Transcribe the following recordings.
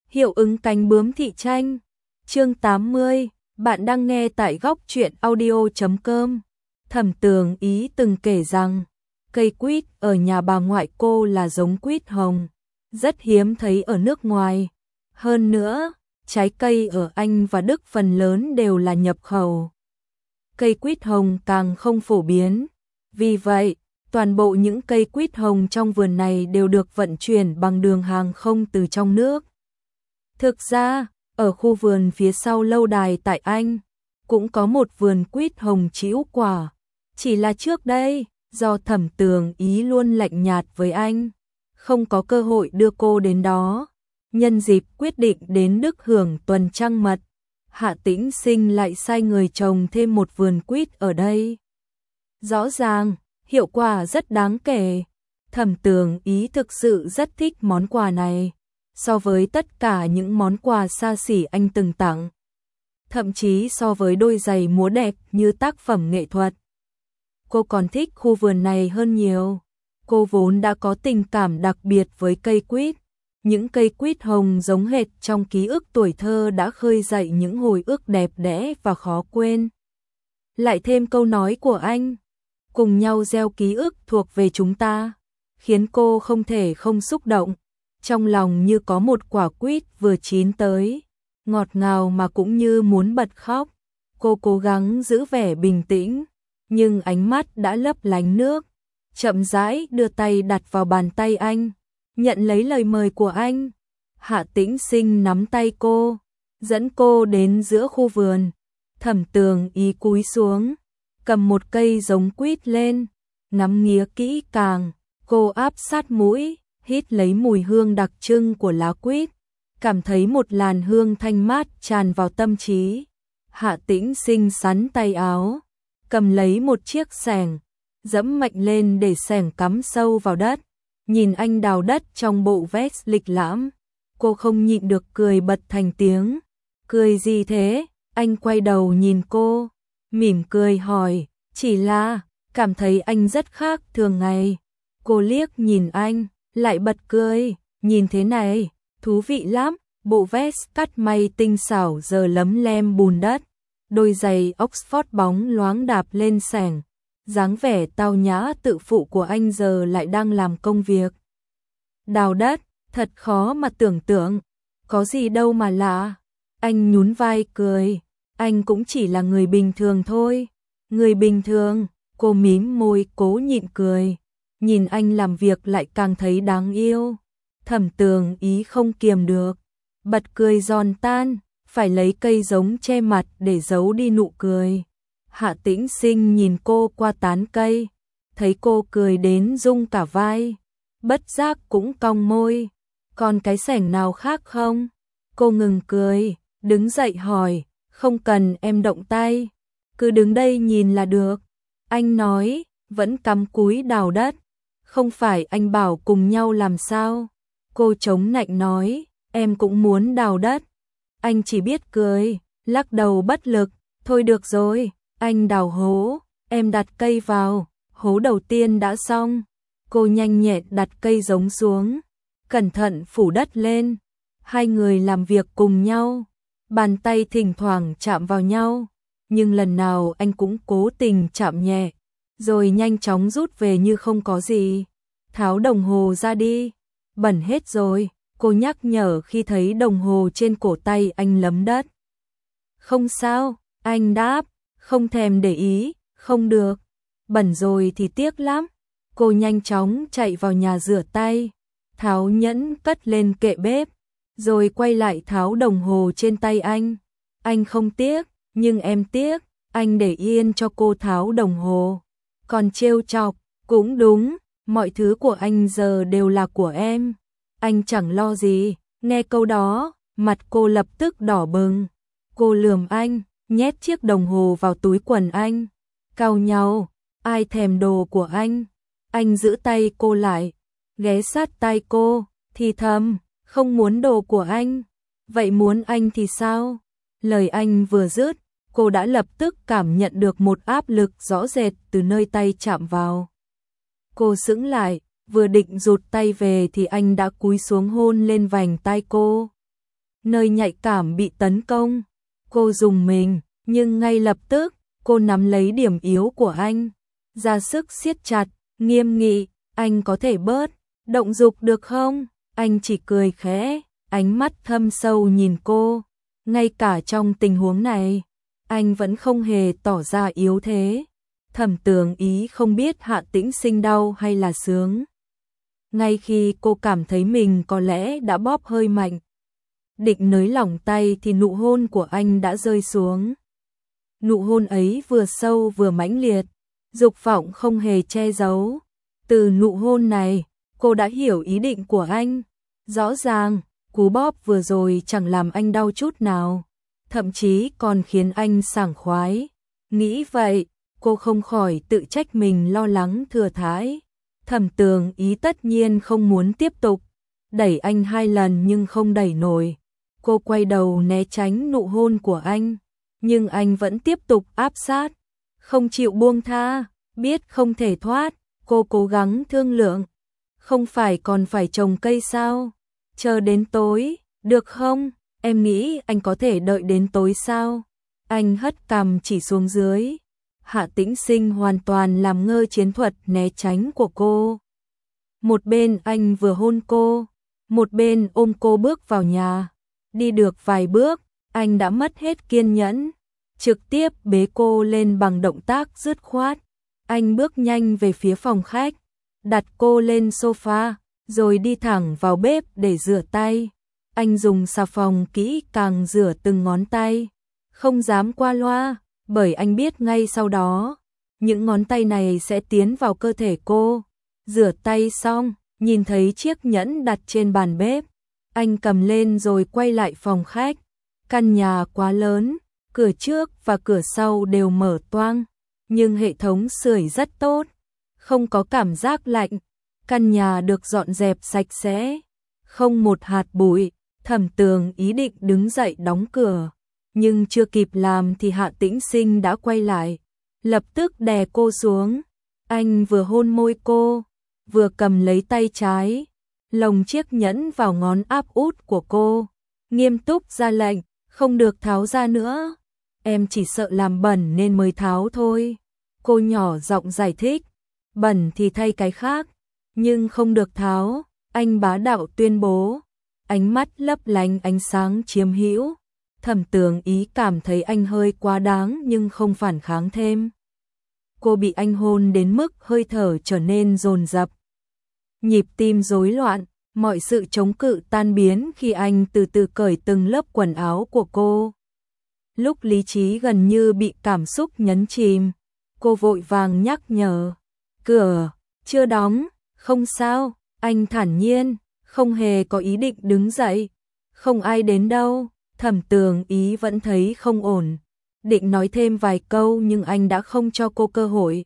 Hiệu ứng cánh bướm thị tranh. Chương 80, bạn đang nghe tại góc truyện audio.com. Thẩm Tường Ý từng kể rằng, cây quýt ở nhà bà ngoại cô là giống quýt hồng, rất hiếm thấy ở nước ngoài. Hơn nữa, trái cây ở Anh và Đức phần lớn đều là nhập khẩu. Cây quýt hồng càng không phổ biến. Vì vậy, toàn bộ những cây quýt hồng trong vườn này đều được vận chuyển bằng đường hàng không từ trong nước. Thực ra, ở khu vườn phía sau lâu đài tại Anh, cũng có một vườn quýt hồng trĩu quả. Chỉ là trước đây, do Thẩm Tường Ý luôn lạnh nhạt với anh, không có cơ hội đưa cô đến đó. Nhân dịp quyết định đến Đức hưởng tuần trăng mật, Hạ Tĩnh Sinh lại sai người trồng thêm một vườn quýt ở đây. Rõ ràng, hiệu quả rất đáng kể. Thẩm Tường Ý thực sự rất thích món quà này, so với tất cả những món quà xa xỉ anh từng tặng. Thậm chí so với đôi giày múa đẹp như tác phẩm nghệ thuật. Cô còn thích khu vườn này hơn nhiều. Cô vốn đã có tình cảm đặc biệt với cây quýt. Những cây quýt hồng giống hệt trong ký ức tuổi thơ đã khơi dậy những hồi ức đẹp đẽ và khó quên. Lại thêm câu nói của anh, cùng nhau gieo ký ức thuộc về chúng ta, khiến cô không thể không xúc động. Trong lòng như có một quả quýt vừa chín tới, ngọt ngào mà cũng như muốn bật khóc. Cô cố gắng giữ vẻ bình tĩnh, nhưng ánh mắt đã lấp lánh nước. Chậm rãi đưa tay đặt vào bàn tay anh, nhận lấy lời mời của anh. Hạ Tĩnh Sinh nắm tay cô, dẫn cô đến giữa khu vườn. Thẩm Tường Ý cúi xuống, cầm một cây giống quýt lên, ngắm nghía kỹ càng. Cô áp sát mũi, hít lấy mùi hương đặc trưng của lá quýt, cảm thấy một làn hương thanh mát tràn vào tâm trí. Hạ Tĩnh Sinh sắn tay áo, cầm lấy một chiếc xẻng, giẫm mạnh lên để xẻng cắm sâu vào đất. Nhìn anh đào đất trong bộ vest lịch lãm, cô không nhịn được cười bật thành tiếng. Cười gì thế? Anh quay đầu nhìn cô, mỉm cười hỏi, chỉ là cảm thấy anh rất khác thường ngày. Cô liếc nhìn anh, lại bật cười, nhìn thế này, thú vị lắm. Bộ vest cắt may tinh xảo giờ lấm lem bùn đất, đôi giày Oxford bóng loáng đạp lên xẻng. Dáng vẻ tao nhã tự phụ của anh giờ lại đang làm công việc đào đất, thật khó mà tưởng tượng. Có gì đâu mà lạ. Anh nhún vai cười, anh cũng chỉ là người bình thường thôi. Người bình thường? Cô mím môi cố nhịn cười. Nhìn anh làm việc lại càng thấy đáng yêu. Thẩm Tường Ý không kiềm được, bật cười giòn tan, phải lấy cây giống che mặt để giấu đi nụ cười. Hạ Tĩnh Sinh nhìn cô qua tán cây, thấy cô cười đến rung cả vai, bất giác cũng cong môi. Còn cái xẻng nào khác không? Cô ngừng cười, đứng dậy hỏi, không cần em động tay, cứ đứng đây nhìn là được. Anh nói, vẫn cắm cúi đào đất. Không phải anh bảo cùng nhau làm sao? Cô chống nạnh nói, em cũng muốn đào đất. Anh chỉ biết cười, lắc đầu bất lực. Thôi được rồi, anh đào hố, em đặt cây vào. Hố đầu tiên đã xong. Cô nhanh nhẹn đặt cây giống xuống, cẩn thận phủ đất lên. Hai người làm việc cùng nhau, bàn tay thỉnh thoảng chạm vào nhau, nhưng lần nào anh cũng cố tình chạm nhẹ, rồi nhanh chóng rút về như không có gì. Tháo đồng hồ ra đi, bẩn hết rồi, cô nhắc nhở khi thấy đồng hồ trên cổ tay anh lấm đất. Không sao, anh đáp, không thèm để ý. Không được, bẩn rồi thì tiếc lắm. Cô nhanh chóng chạy vào nhà rửa tay, tháo nhẫn cất lên kệ bếp, rồi quay lại tháo đồng hồ trên tay anh. Anh không tiếc, nhưng em tiếc. Anh để yên cho cô tháo đồng hồ, còn trêu chọc, cũng đúng, mọi thứ của anh giờ đều là của em. Anh chẳng lo gì. Nghe câu đó, mặt cô lập tức đỏ bừng. Cô lườm anh, nhét chiếc đồng hồ vào túi quần anh. Cau nhau, ai thèm đồ của anh? Anh giữ tay cô lại, ghé sát tai cô, thì thầm, không muốn đồ của anh. Vậy muốn anh thì sao? Lời anh vừa dứt, cô đã lập tức cảm nhận được một áp lực rõ rệt từ nơi tay chạm vào. Cô sững lại, vừa định rụt tay về thì anh đã cúi xuống hôn lên vành tai cô. nơi nhạy cảm bị tấn công. Cô rùng mình, nhưng ngay lập tức, cô nắm lấy điểm yếu của anh, ra sức siết chặt, nghiêm nghị, anh có thể bớt động dục được không? Anh chỉ cười khẽ, ánh mắt thâm sâu nhìn cô. Ngay cả trong tình huống này, anh vẫn không hề tỏ ra yếu thế. Thẩm Tường Ý không biết Hạ Tĩnh Sinh đau hay là sướng. Ngay khi cô cảm thấy mình có lẽ đã bóp hơi mạnh, định nới lỏng tay thì nụ hôn của anh đã rơi xuống. Nụ hôn ấy vừa sâu vừa mãnh liệt, dục vọng không hề che giấu. Từ nụ hôn này, cô đã hiểu ý định của anh. Rõ ràng, cú bóp vừa rồi chẳng làm anh đau chút nào, thậm chí còn khiến anh sảng khoái. Nghĩ vậy, cô không khỏi tự trách mình lo lắng thừa thãi. Thẩm Tường Ý tất nhiên không muốn tiếp tục, đẩy anh 2 lần nhưng không đẩy nổi. Cô quay đầu né tránh nụ hôn của anh, nhưng anh vẫn tiếp tục áp sát, không chịu buông tha. Biết không thể thoát, cô cố gắng thương lượng. Không phải còn phải trồng cây sao? Chờ đến tối, được không? Em nghĩ anh có thể đợi đến tối sao? Anh hất cằm chỉ xuống dưới. Hạ Tĩnh Sinh hoàn toàn làm ngơ chiến thuật né tránh của cô. Một bên anh vừa hôn cô, một bên ôm cô bước vào nhà. Đi được vài bước, anh đã mất hết kiên nhẫn, trực tiếp bế cô lên bằng động tác dứt khoát. Anh bước nhanh về phía phòng khách, đặt cô lên sofa, rồi đi thẳng vào bếp để rửa tay. Anh dùng xà phòng kỹ càng rửa từng ngón tay, không dám qua loa, bởi anh biết ngay sau đó, những ngón tay này sẽ tiến vào cơ thể cô. Rửa tay xong, nhìn thấy chiếc nhẫn đặt trên bàn bếp, anh cầm lên rồi quay lại phòng khách. Căn nhà quá lớn, cửa trước và cửa sau đều mở toang, nhưng hệ thống sưởi rất tốt, không có cảm giác lạnh. Căn nhà được dọn dẹp sạch sẽ, không một hạt bụi. Thẩm Tường ý định đứng dậy đóng cửa, nhưng chưa kịp làm thì Hạ Tĩnh Sinh đã quay lại, lập tức đè cô xuống. Anh vừa hôn môi cô, vừa cầm lấy tay trái, lồng chiếc nhẫn vào ngón áp út của cô, nghiêm túc ra lệnh, không được tháo ra nữa. Em chỉ sợ làm bẩn nên mới tháo thôi. Cô nhỏ giọng giải thích, bẩn thì thay cái khác, nhưng không được tháo. Anh bá đạo tuyên bố, ánh mắt lấp lánh ánh sáng chiếm hữu. Thẩm Tường Ý cảm thấy anh hơi quá đáng nhưng không phản kháng thêm. Cô bị anh hôn đến mức hơi thở trở nên dồn dập, nhịp tim rối loạn, mọi sự chống cự tan biến khi anh từ từ cởi từng lớp quần áo của cô. Lúc lý trí gần như bị cảm xúc nhấn chìm, cô vội vàng nhắc nhở, cửa chưa đóng. Không sao, anh thản nhiên, không hề có ý định đứng dậy. Không ai đến đâu. Thẩm Tường Ý vẫn thấy không ổn, định nói thêm vài câu nhưng anh đã không cho cô cơ hội.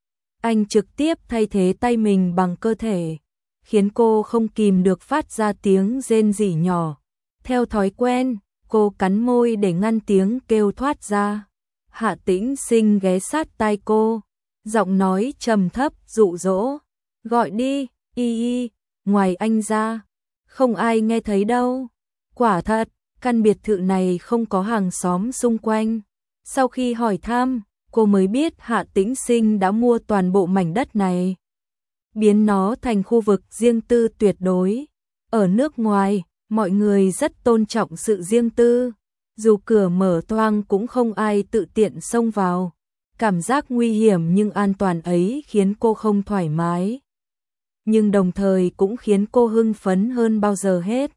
Anh trực tiếp thay thế tay mình bằng cơ thể, khiến cô không kìm được phát ra tiếng rên rỉ nhỏ. Theo thói quen, cô cắn môi để ngăn tiếng kêu thoát ra. Hạ Tĩnh Sinh ghé sát tai cô, giọng nói trầm thấp dụ dỗ, gọi đi, y, ngoài anh ra, không ai nghe thấy đâu. Quả thật, căn biệt thự này không có hàng xóm xung quanh. Sau khi hỏi thăm, cô mới biết Hạ Tĩnh Sinh đã mua toàn bộ mảnh đất này, biến nó thành khu vực riêng tư tuyệt đối. Ở nước ngoài, mọi người rất tôn trọng sự riêng tư, dù cửa mở toang cũng không ai tự tiện xông vào. Cảm giác nguy hiểm nhưng an toàn ấy khiến cô không thoải mái, nhưng đồng thời cũng khiến cô hưng phấn hơn bao giờ hết.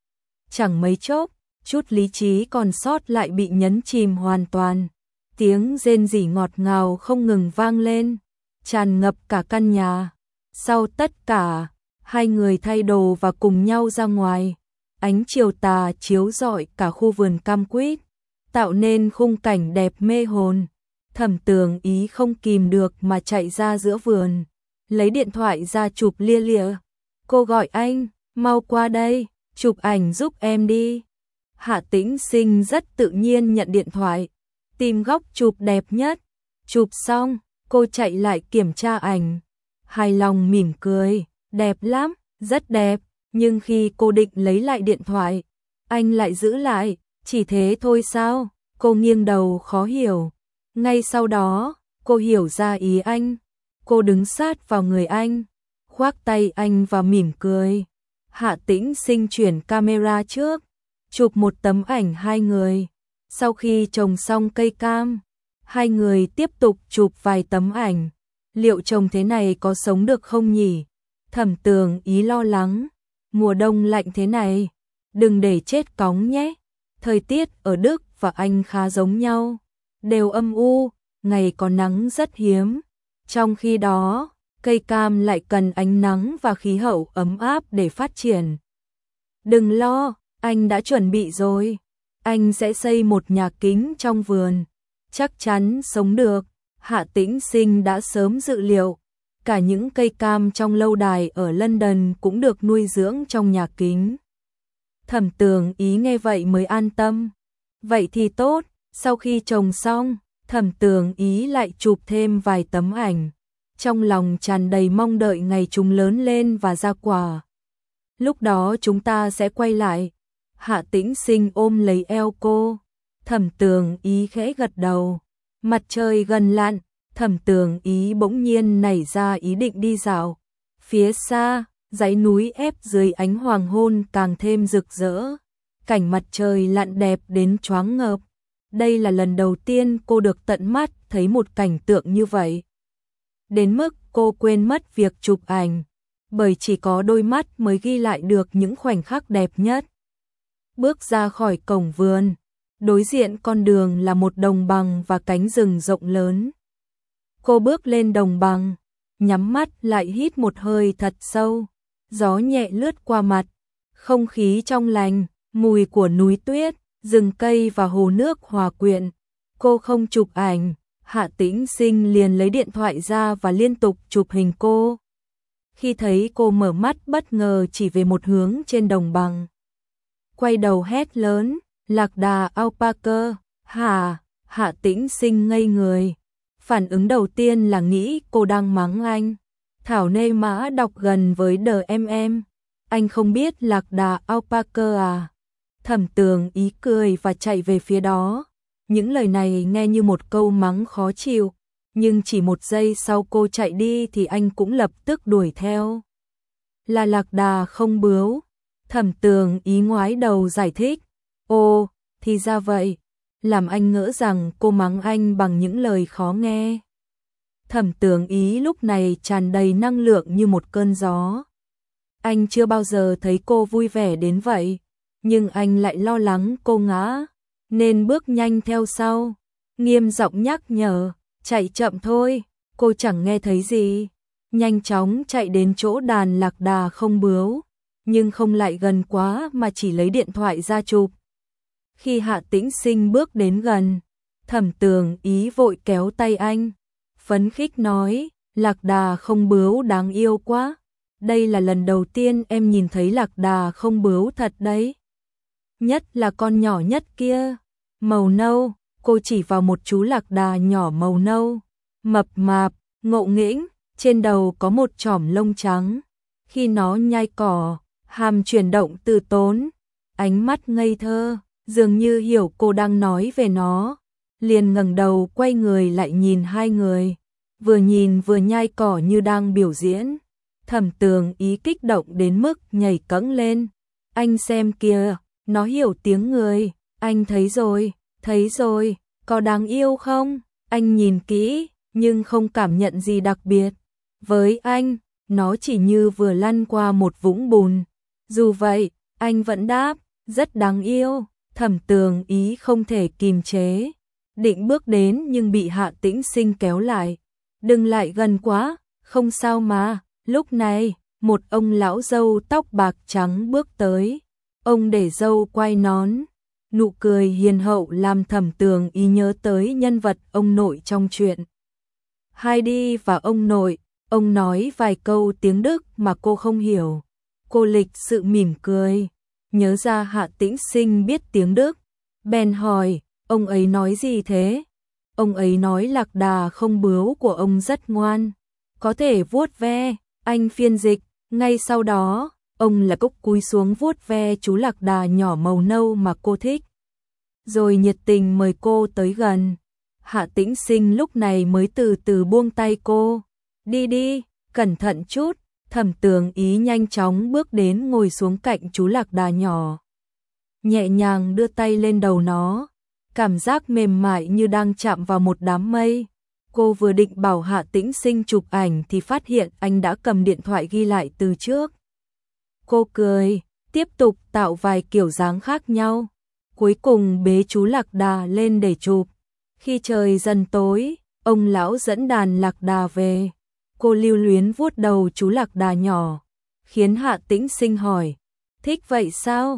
Chẳng mấy chốc, chút lý trí còn sót lại bị nhấn chìm hoàn toàn. Tiếng rên rỉ ngọt ngào không ngừng vang lên, tràn ngập cả căn nhà. Sau tất cả, hai người thay đồ và cùng nhau ra ngoài. Ánh chiều tà chiếu rọi cả khu vườn cam quýt, tạo nên khung cảnh đẹp mê hồn. Thẩm Tường Ý không kìm được mà chạy ra giữa vườn, lấy điện thoại ra chụp lia lịa. Cô gọi anh, mau qua đây, chụp ảnh giúp em đi. Hạ Tĩnh Sinh rất tự nhiên nhận điện thoại, tìm góc chụp đẹp nhất. Chụp xong, cô chạy lại kiểm tra ảnh, hài lòng mỉm cười, đẹp lắm, rất đẹp. Nhưng khi cô định lấy lại điện thoại, anh lại giữ lại, chỉ thế thôi sao? Cô nghiêng đầu khó hiểu. Ngay sau đó, cô hiểu ra ý anh. Cô đứng sát vào người anh, khoác tay anh và mỉm cười. Hạ Tĩnh Sinh chuyển camera trước, chụp một tấm ảnh hai người. Sau khi trồng xong cây cam, hai người tiếp tục chụp vài tấm ảnh. Liệu trồng thế này có sống được không nhỉ? Thẩm Tường Ý lo lắng. Mùa đông lạnh thế này, đừng để chết cóng nhé. Thời tiết ở Đức và Anh khá giống nhau, đều âm u, ngày có nắng rất hiếm. Trong khi đó, cây cam lại cần ánh nắng và khí hậu ấm áp để phát triển. Đừng lo, anh đã chuẩn bị rồi. Anh sẽ xây một nhà kính trong vườn, chắc chắn sống được. Hạ Tĩnh Sinh đã sớm dự liệu, cả những cây cam trong lâu đài ở London cũng được nuôi dưỡng trong nhà kính. Thẩm Tường Ý nghe vậy mới an tâm. Vậy thì tốt, sau khi trồng xong, Thẩm Tường Ý lại chụp thêm vài tấm ảnh. Trong lòng tràn đầy mong đợi ngày chúng lớn lên và ra quả. Lúc đó chúng ta sẽ quay lại. Hạ Tĩnh Sinh ôm lấy eo cô. Thẩm Tường Ý khẽ gật đầu. Mặt trời gần lặn, Thẩm Tường Ý bỗng nhiên nảy ra ý định đi dạo. Phía xa, dãy núi ép dưới ánh hoàng hôn càng thêm rực rỡ. Cảnh mặt trời lặn đẹp đến choáng ngợp. Đây là lần đầu tiên cô được tận mắt thấy một cảnh tượng như vậy. Đến mức cô quên mất việc chụp ảnh, bởi chỉ có đôi mắt mới ghi lại được những khoảnh khắc đẹp nhất. Bước ra khỏi cổng vườn, đối diện con đường là một đồng bằng và cánh rừng rộng lớn. Cô bước lên đồng bằng, nhắm mắt lại hít một hơi thật sâu. Gió nhẹ lướt qua mặt, không khí trong lành, mùi của núi tuyết, rừng cây và hồ nước hòa quyện. Cô không chụp ảnh, Hạ Tĩnh Sinh liền lấy điện thoại ra và liên tục chụp hình cô. Khi thấy cô mở mắt bất ngờ chỉ về một hướng trên đồng bằng, quay đầu hét lớn, Lạc Đà Alpaca, hả? Hạ Tĩnh Sinh ngây người. Phản ứng đầu tiên là nghĩ cô đang mắng anh. Thảo Nê Mã đọc gần với DMM. Anh không biết Lạc Đà Alpaca à? Thẩm Tường Ý cười và chạy về phía đó. Những lời này nghe như một câu mắng khó chịu, nhưng chỉ một giây sau cô chạy đi thì anh cũng lập tức đuổi theo. Là lạc đà không bướu. Thẩm Tường Ý ngoái đầu giải thích. Ồ, thì ra vậy. Làm anh ngỡ rằng cô mắng anh bằng những lời khó nghe. Thẩm Tường Ý lúc này tràn đầy năng lượng như một cơn gió. Anh chưa bao giờ thấy cô vui vẻ đến vậy, nhưng anh lại lo lắng cô ngã, nên bước nhanh theo sau, nghiêm giọng nhắc nhở, chạy chậm thôi. Cô chẳng nghe thấy gì, nhanh chóng chạy đến chỗ đàn lạc đà không bướu, nhưng không lại gần quá mà chỉ lấy điện thoại ra chụp. Khi Hạ Tĩnh Sinh bước đến gần, Thẩm Tường Ý vội kéo tay anh, phấn khích nói, lạc đà không bướu đáng yêu quá. Đây là lần đầu tiên em nhìn thấy lạc đà không bướu thật đấy. Nhất là con nhỏ nhất kia, màu nâu. Cô chỉ vào một chú lạc đà nhỏ màu nâu, mập mạp, ngộ nghĩnh, trên đầu có một chỏm lông trắng. Khi nó nhai cỏ, hàm chuyển động từ tốn, ánh mắt ngây thơ, dường như hiểu cô đang nói về nó. Liền ngẩng đầu quay người lại nhìn hai người, vừa nhìn vừa nhai cỏ như đang biểu diễn. Thẩm Tường Ý kích động đến mức nhảy cẫng lên. Anh xem kìa, nó hiểu tiếng người, anh thấy rồi, có đáng yêu không? Anh nhìn kỹ, nhưng không cảm nhận gì đặc biệt. Với anh, nó chỉ như vừa lăn qua một vũng bùn. Dù vậy, anh vẫn đáp, rất đáng yêu. Thẩm Tường Ý không thể kìm chế, định bước đến nhưng bị Hạ Tĩnh Sinh kéo lại. Đừng lại gần quá, không sao mà. Lúc này, một ông lão râu tóc bạc trắng bước tới. Ông để râu quai nón, nụ cười hiền hậu làm Thẩm Tường Ý nhớ tới nhân vật ông nội trong truyện Heidi và ông nội. Ông nói vài câu tiếng Đức mà cô không hiểu. Cô lịch sự mỉm cười, nhớ ra Hạ Tĩnh Sinh biết tiếng Đức, bèn hỏi, ông ấy nói gì thế? Ông ấy nói lạc đà không bướu của ông rất ngoan, có thể vuốt ve. Anh phiên dịch, ngay sau đó, Ông là cúc cúi xuống vuốt ve chú lạc đà nhỏ màu nâu mà cô thích, rồi nhiệt tình mời cô tới gần. Hạ Tĩnh Sinh lúc này mới từ từ buông tay cô. Đi đi, cẩn thận chút. Thẩm Tường Ý nhanh chóng bước đến ngồi xuống cạnh chú lạc đà nhỏ, nhẹ nhàng đưa tay lên đầu nó, cảm giác mềm mại như đang chạm vào một đám mây. Cô vừa định bảo Hạ Tĩnh Sinh chụp ảnh thì phát hiện anh đã cầm điện thoại ghi lại từ trước. Cô cười, tiếp tục tạo vài kiểu dáng khác nhau, cuối cùng bế chú lạc đà lên để chụp. Khi trời dần tối, ông lão dẫn đàn lạc đà về. Cô lưu luyến vuốt đầu chú lạc đà nhỏ, khiến Hạ Tĩnh Sinh hỏi, thích vậy sao?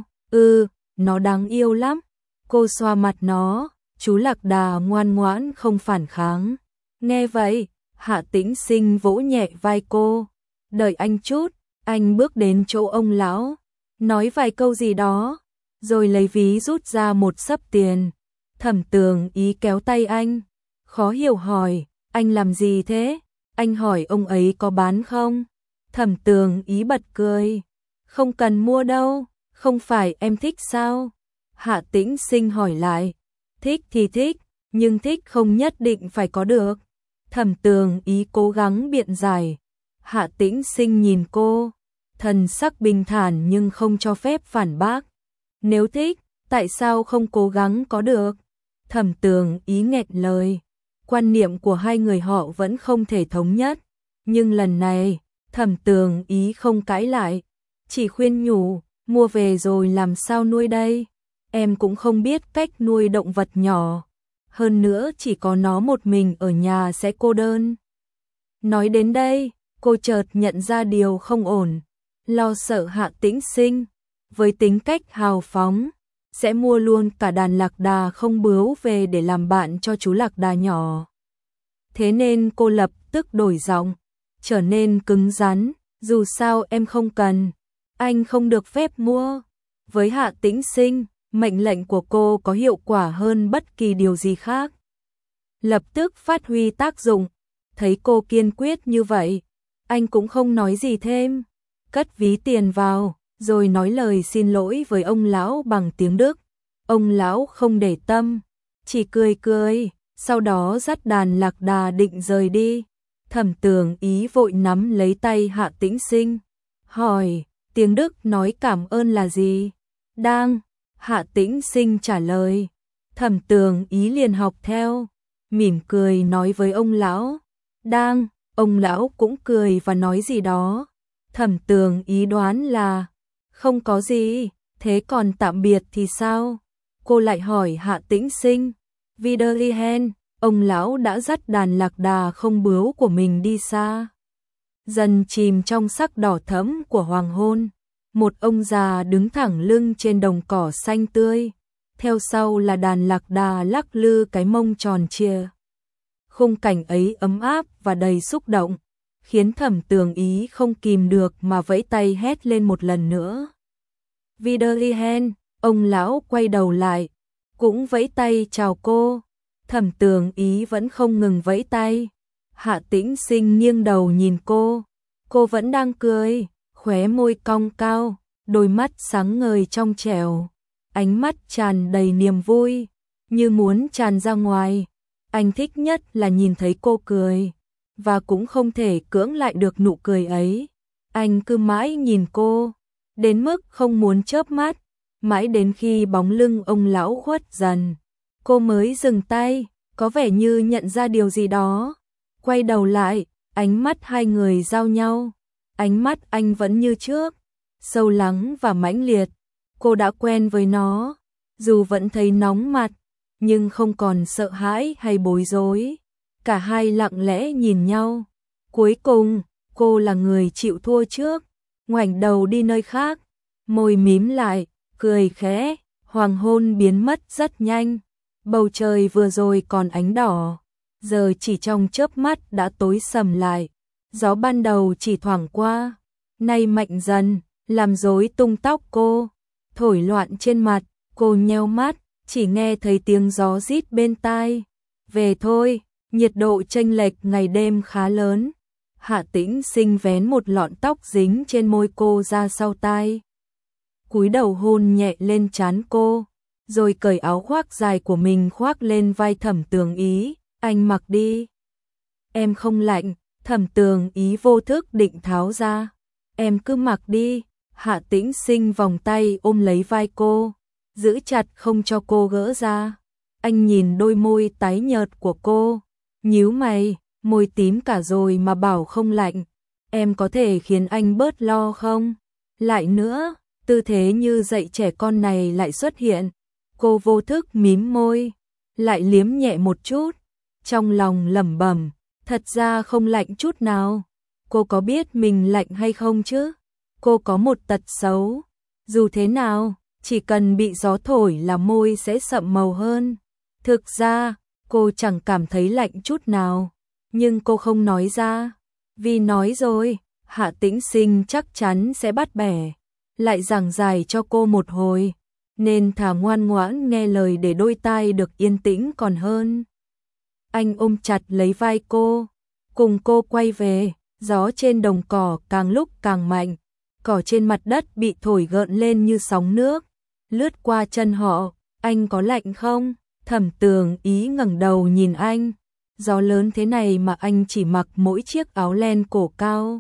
Nó đáng yêu lắm. Cô xoa mặt nó, chú lạc đà ngoan ngoãn không phản kháng. Nghe vậy, Hạ Tĩnh Sinh vỗ nhẹ vai cô, đợi anh chút. Anh bước đến chỗ ông lão, nói vài câu gì đó, rồi lấy ví rút ra một xấp tiền. Thẩm Tường Ý kéo tay anh, khó hiểu hỏi, anh làm gì thế? Anh hỏi ông ấy có bán không? Thẩm Tường Ý bật cười, không cần mua đâu, không phải em thích sao? Hạ Tĩnh Sinh hỏi lại, thích thì thích, nhưng thích không nhất định phải có được. Thẩm Tường Ý cố gắng biện giải. Hạ Tĩnh Sinh nhìn cô, thần sắc bình thản nhưng không cho phép phản bác. Nếu thích, tại sao không cố gắng có được? Thẩm Tường Ý nghẹn lời. Quan niệm của hai người họ vẫn không thể thống nhất. Nhưng lần này, Thẩm Tường Ý không cãi lại, chỉ khuyên nhủ, mua về rồi làm sao nuôi đây? Em cũng không biết cách nuôi động vật nhỏ. Hơn nữa chỉ có nó một mình ở nhà sẽ cô đơn. Nói đến đây, cô chợt nhận ra điều không ổn. Lo sợ Hạ Tĩnh Sinh, với tính cách hào phóng, sẽ mua luôn cả đàn lạc đà không bướu về để làm bạn cho chú lạc đà nhỏ. Thế nên cô lập tức đổi giọng, trở nên cứng rắn, dù sao em không cần, anh không được phép mua. Với Hạ Tĩnh Sinh, mệnh lệnh của cô có hiệu quả hơn bất kỳ điều gì khác. Lập tức phát huy tác dụng, thấy cô kiên quyết như vậy, anh cũng không nói gì thêm, cất ví tiền vào, rồi nói lời xin lỗi với ông lão bằng tiếng Đức. Ông lão không để tâm, chỉ cười cười, sau đó dắt đàn lạc đà định rời đi. Thẩm Tường Ý vội nắm lấy tay Hạ Tĩnh Sinh, hỏi, tiếng Đức nói cảm ơn là gì? Đang. Hạ Tĩnh Sinh trả lời. Thẩm Tường Ý liền học theo, mỉm cười nói với ông lão, đang. Ông lão cũng cười và nói gì đó. Thẩm Tường Ý đoán là không có gì, thế còn tạm biệt thì sao? Cô lại hỏi Hạ Tĩnh Sinh. Wiedersehen, ông lão đã dắt đàn lạc đà không bướu của mình đi xa, dần chìm trong sắc đỏ thẫm của hoàng hôn. Một ông già đứng thẳng lưng trên đồng cỏ xanh tươi, theo sau là đàn lạc đà lắc lư cái mông tròn trịa. Khung cảnh ấy ấm áp và đầy xúc động, khiến Thẩm Tường Ý không kìm được mà vẫy tay hét lên một lần nữa. Wiedersehen, ông lão quay đầu lại, cũng vẫy tay chào cô. Thẩm Tường Ý vẫn không ngừng vẫy tay. Hạ Tĩnh Sinh nghiêng đầu nhìn cô vẫn đang cười, khóe môi cong cao, đôi mắt sáng ngời trong trẻo, ánh mắt tràn đầy niềm vui, như muốn tràn ra ngoài. Anh thích nhất là nhìn thấy cô cười, và cũng không thể cưỡng lại được nụ cười ấy. Anh cứ mãi nhìn cô, đến mức không muốn chớp mắt, mãi đến khi bóng lưng ông lão khuất dần, cô mới dừng tay, có vẻ như nhận ra điều gì đó. Quay đầu lại, ánh mắt hai người giao nhau. Ánh mắt anh vẫn như trước, sâu lắng và mãnh liệt. Cô đã quen với nó, dù vẫn thấy nóng mặt, nhưng không còn sợ hãi hay bối rối. Cả hai lặng lẽ nhìn nhau. Cuối cùng, cô là người chịu thua trước, ngoảnh đầu đi nơi khác, môi mím lại, cười khẽ. Hoàng hôn biến mất rất nhanh. Bầu trời vừa rồi còn ánh đỏ, giờ chỉ trong chớp mắt đã tối sầm lại. Gió ban đầu chỉ thoảng qua, nay mạnh dần, làm rối tung tóc cô, thổi loạn trên mặt. Cô nheo mắt, chỉ nghe thấy tiếng gió rít bên tai. Về thôi, nhiệt độ chênh lệch ngày đêm khá lớn. Hạ Tĩnh Sinh vén một lọn tóc dính trên môi cô ra sau tai, cúi đầu hôn nhẹ lên trán cô, rồi cởi áo khoác dài của mình khoác lên vai Thẩm Tường Ý, anh mặc đi. Em không lạnh. Thẩm Tường Ý vô thức định tháo ra. Em cứ mặc đi. Hạ Tĩnh Sinh vòng tay ôm lấy vai cô, giữ chặt không cho cô gỡ ra. Anh nhìn đôi môi tái nhợt của cô, nhíu mày, môi tím cả rồi mà bảo không lạnh. Em có thể khiến anh bớt lo không? Lại nữa, tư thế như dạy trẻ con này lại xuất hiện. Cô vô thức mím môi, lại liếm nhẹ một chút, trong lòng lẩm bẩm, thật ra không lạnh chút nào. Cô có biết mình lạnh hay không chứ? Cô có một tật xấu, dù thế nào, chỉ cần bị gió thổi là môi sẽ sậm màu hơn. Thực ra, cô chẳng cảm thấy lạnh chút nào, nhưng cô không nói ra, vì nói rồi, Hạ Tĩnh Sinh chắc chắn sẽ bắt bẻ, lại giảng giải cho cô một hồi, nên thà ngoan ngoãn nghe lời để đôi tai được yên tĩnh còn hơn. Anh ôm chặt lấy vai cô, cùng cô quay về, gió trên đồng cỏ càng lúc càng mạnh, cỏ trên mặt đất bị thổi gợn lên như sóng nước, lướt qua chân họ. Anh có lạnh không? Thẩm Tường Ý ngẩng đầu nhìn anh, gió lớn thế này mà anh chỉ mặc mỗi chiếc áo len cổ cao.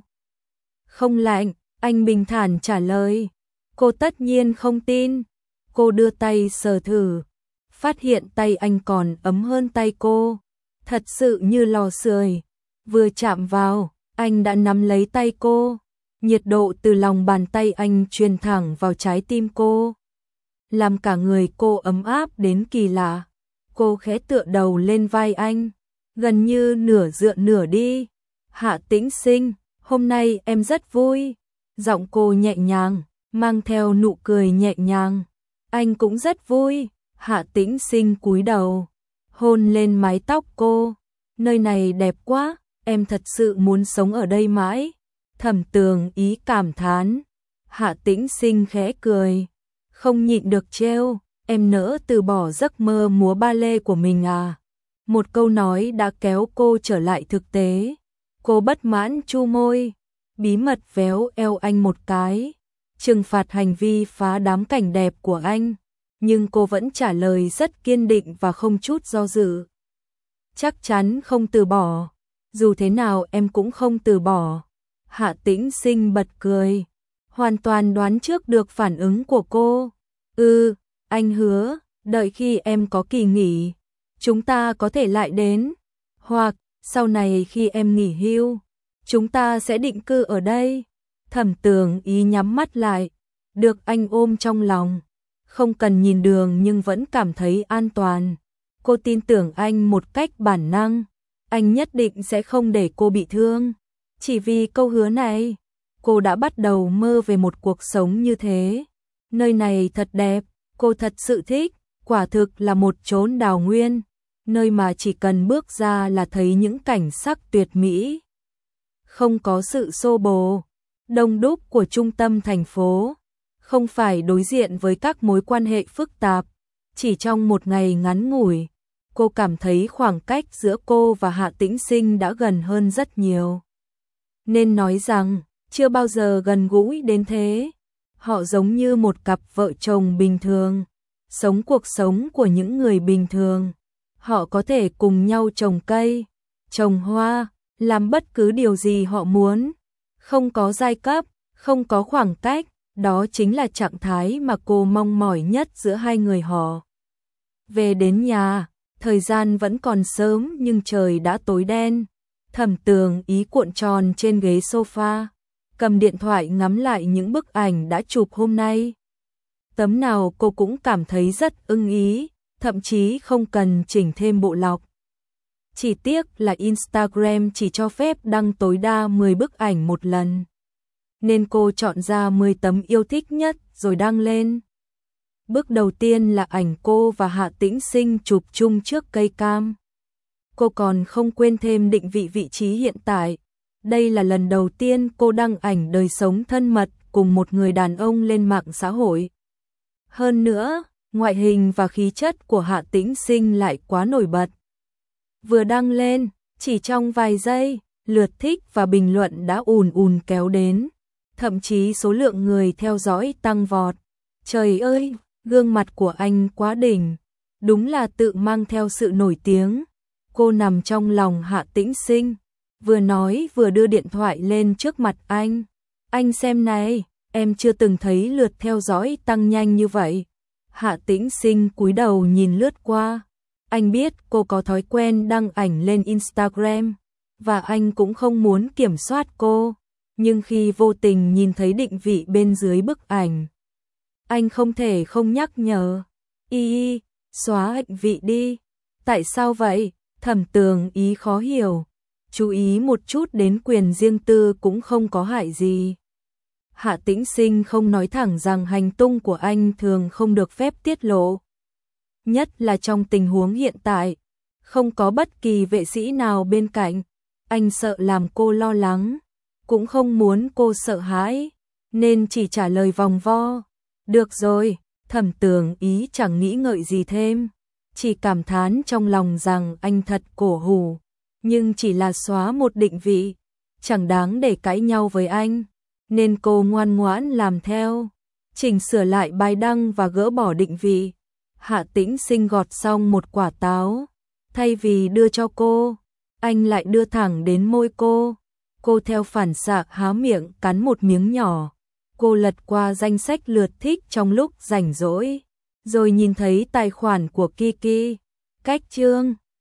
Không lạnh, anh bình thản trả lời. Cô tất nhiên không tin. Cô đưa tay sờ thử, phát hiện tay anh còn ấm hơn tay cô, thật sự như lò sưởi. Vừa chạm vào, anh đã nắm lấy tay cô, nhiệt độ từ lòng bàn tay anh truyền thẳng vào trái tim cô, làm cả người cô ấm áp đến kỳ lạ. Cô khẽ tựa đầu lên vai anh, gần như nửa dựa nửa đi. Hạ Tĩnh Sinh, hôm nay em rất vui. Giọng cô nhẹ nhàng, mang theo nụ cười nhẹ nhàng. Anh cũng rất vui. Hạ Tĩnh Sinh cúi đầu, hôn lên mái tóc cô. Nơi này đẹp quá, em thật sự muốn sống ở đây mãi. Thẩm Tường Ý cảm thán. Hạ Tĩnh Sinh khẽ cười, không nhịn được trêu. Em nỡ từ bỏ giấc mơ múa ba lê của mình à? Một câu nói đã kéo cô trở lại thực tế. Cô bất mãn chu môi, bí mật véo eo anh một cái, trừng phạt hành vi phá đám cảnh đẹp của anh. Nhưng cô vẫn trả lời rất kiên định và không chút do dự. Chắc chắn không từ bỏ. Dù thế nào em cũng không từ bỏ. Hạ Tĩnh Sinh bật cười, hoàn toàn đoán trước được phản ứng của cô. Anh hứa, đợi khi em có kỳ nghỉ, chúng ta có thể lại đến. Hoặc, sau này khi em nghỉ hưu, chúng ta sẽ định cư ở đây. Thẩm Tường Ý nhắm mắt lại, được anh ôm trong lòng. Không cần nhìn đường nhưng vẫn cảm thấy an toàn. Cô tin tưởng anh một cách bản năng. Anh nhất định sẽ không để cô bị thương. Chỉ vì câu hứa này, cô đã bắt đầu mơ về một cuộc sống như thế. Nơi này thật đẹp. Cô thật sự thích, quả thực là một chốn đào nguyên, nơi mà chỉ cần bước ra là thấy những cảnh sắc tuyệt mỹ. Không có sự xô bồ, đông đúc của trung tâm thành phố, không phải đối diện với các mối quan hệ phức tạp. Chỉ trong một ngày ngắn ngủi, cô cảm thấy khoảng cách giữa cô và Hạ Tĩnh Sinh đã gần hơn rất nhiều. Nên nói rằng, chưa bao giờ gần gũi đến thế. Họ giống như một cặp vợ chồng bình thường, sống cuộc sống của những người bình thường. Họ có thể cùng nhau trồng cây, trồng hoa, làm bất cứ điều gì họ muốn. Không có giai cấp, không có khoảng cách, đó chính là trạng thái mà cô mong mỏi nhất giữa hai người họ. Về đến nhà, thời gian vẫn còn sớm nhưng trời đã tối đen. Thẩm Tường Ý cuộn tròn trên ghế sofa, cầm điện thoại ngắm lại những bức ảnh đã chụp hôm nay. Tấm nào cô cũng cảm thấy rất ưng ý, thậm chí không cần chỉnh thêm bộ lọc. Chỉ tiếc là Instagram chỉ cho phép đăng tối đa 10 bức ảnh một lần. Nên cô chọn ra 10 tấm yêu thích nhất rồi đăng lên. Bức đầu tiên là ảnh cô và Hạ Tĩnh Sinh chụp chung trước cây cam. Cô còn không quên thêm định vị vị trí hiện tại. Đây là lần đầu tiên cô đăng ảnh đời sống thân mật cùng một người đàn ông lên mạng xã hội. Hơn nữa, ngoại hình và khí chất của Hạ Tĩnh Sinh lại quá nổi bật. Vừa đăng lên, chỉ trong vài giây, lượt thích và bình luận đã ùn ùn kéo đến, thậm chí số lượng người theo dõi tăng vọt. Trời ơi, gương mặt của anh quá đỉnh, đúng là tự mang theo sự nổi tiếng. Cô nằm trong lòng Hạ Tĩnh Sinh, vừa nói vừa đưa điện thoại lên trước mặt anh. Anh xem này, em chưa từng thấy lượt theo dõi tăng nhanh như vậy. Hạ Tĩnh Sinh cúi đầu nhìn lướt qua. Anh biết cô có thói quen đăng ảnh lên Instagram, và anh cũng không muốn kiểm soát cô. Nhưng khi vô tình nhìn thấy định vị bên dưới bức ảnh, anh không thể không nhắc nhở. Xóa định vị đi. Tại sao vậy? Thẩm Tường Ý khó hiểu. Chú ý một chút đến quyền riêng tư cũng không có hại gì. Hạ Tĩnh Sinh không nói thẳng rằng hành tung của anh thường không được phép tiết lộ. Nhất là trong tình huống hiện tại, không có bất kỳ vệ sĩ nào bên cạnh. Anh sợ làm cô lo lắng, cũng không muốn cô sợ hãi, nên chỉ trả lời vòng vo. Được rồi, Thẩm Tường Ý chẳng nghĩ ngợi gì thêm, chỉ cảm thán trong lòng rằng anh thật cổ hủ, nhưng chỉ là xóa một định vị, chẳng đáng để cãi nhau với anh, nên cô ngoan ngoãn làm theo, chỉnh sửa lại bài đăng và gỡ bỏ định vị. Hạ Tĩnh Sinh gọt xong một quả táo, thay vì đưa cho cô, anh lại đưa thẳng đến môi cô. Cô theo phản xạ há miệng cắn một miếng nhỏ. Cô lật qua danh sách lượt thích trong lúc rảnh rỗi, rồi nhìn thấy tài khoản của Kiki. Cách chương